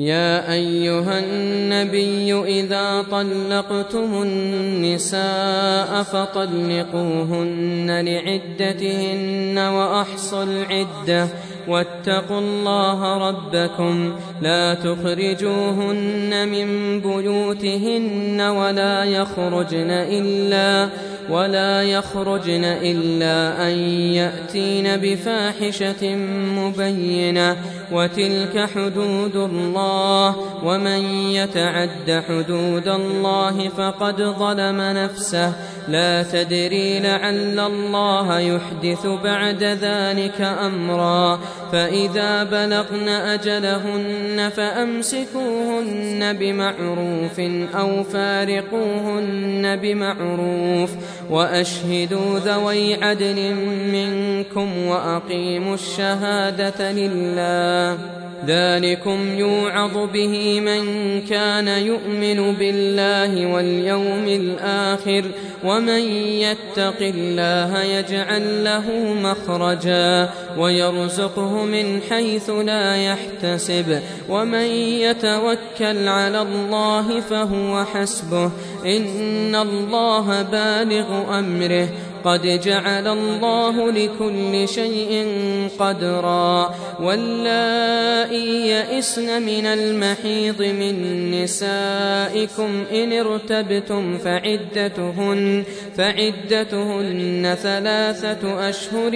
يا أيها النبي إذا طلقتم النساء فطلقوهن لعدتهن وأحصوا العدة واتقوا الله ربكم لا تخرجوهن من بيوتهن ولا يخرجن إلا أن يأتين بفاحشة مبينة وتلك حدود الله ومن يتعد حدود الله فقد ظلم نفسه لا تدري لعل الله يحدث بعد ذلك أمرا فإذا بلغن أجلهن فأمسكوهن بمعروف أو فارقوهن بمعروف وأشهدوا ذوي عدل منكم وأقيموا الشهادة لله ذلكم يوعظ به من كان يؤمن بالله واليوم الآخر ومن يتق الله يجعل له مخرجا ويرزقه من حيث لا يحتسب ومن يتوكل على الله فهو حسبه إن الله بالغ أمره قد جعل الله لكل شيء قدرا واللائي يئسن من المحيض من نسائكم إن ارتبتم فعدتهن 3 أشهر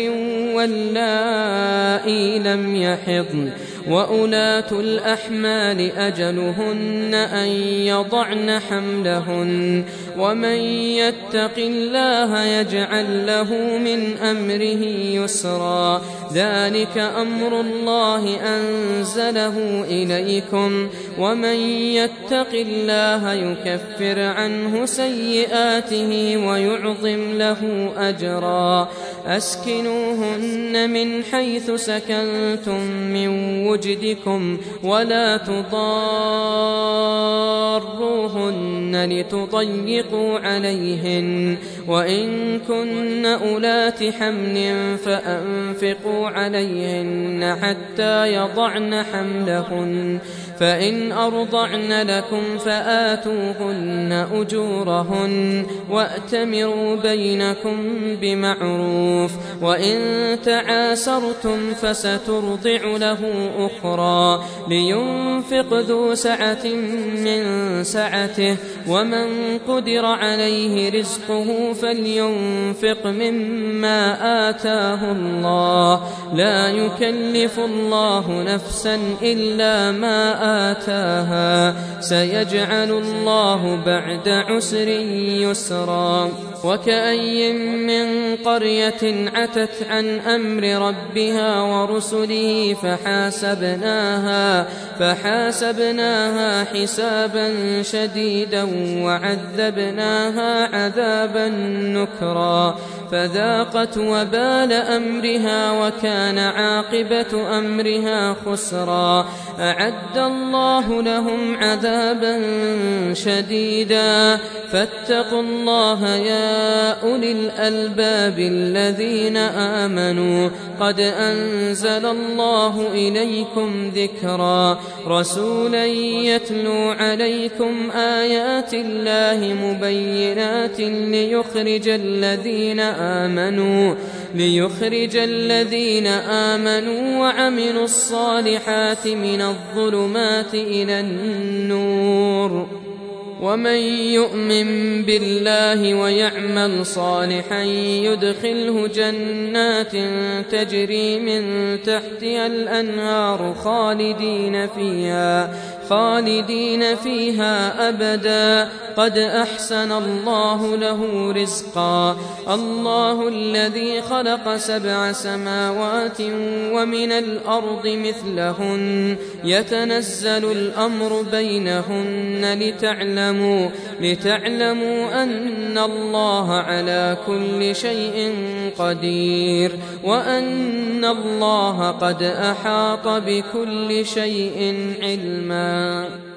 واللائي لم يحضن وأولاة الأحمال أجلهن أن يضعن حملهن ومن يتق الله يجعل له من أمره يسرا ذلك أمر الله أنزله إليكم ومن يتق الله يكفر عنه سيئاته ويعظم له أجرا أسكنوهن من حيث سكنتم من وجدكم ولا تضاروهن لتضيقوا عليهن وإن كن أولات حمل فأنفقوا عليهن حتى يضعن حملهن فإن أرضعن لكم فآتوهن أجورهن وأتمروا بينكم بمعروف وإن تعاسرتم فسترضع له أخرى لينفق ذو سعة من سعته ومن قدر عليه رزقه فلينفق مما آتاه الله لا يكلف الله نفسا إلا ما آتاها سيجعل الله بعد عسر يسرا وكأي من قرية عتت عن أمر ربها ورسله فحاسبناها حسابا شديدا وعذبناها عذابا نكرا فذاقت وبال أمرها وكان عاقبة أمرها خسرا أعد الله لهم عذابا شديدا فاتقوا الله يا أولي الألباب الذين آمنوا قد أنزل الله إليكم ذكرا رسولا يتلو عليكم آيات الله مبينات ليخرج الذين آمنوا وعملوا الصالحات من الظلمات إلى النور ومن يؤمن بالله ويعمل صالحا يدخله جنات تجري من تحتها الأنهار خالدين فيها أبدا قد أحسن الله له رزقا الله الذي خلق 7 سماوات ومن الأرض مثلهن يتنزل الأمر بينهن لتعلموا أن الله على كل شيء قدير وأن الله قد أحاط بكل شيء علما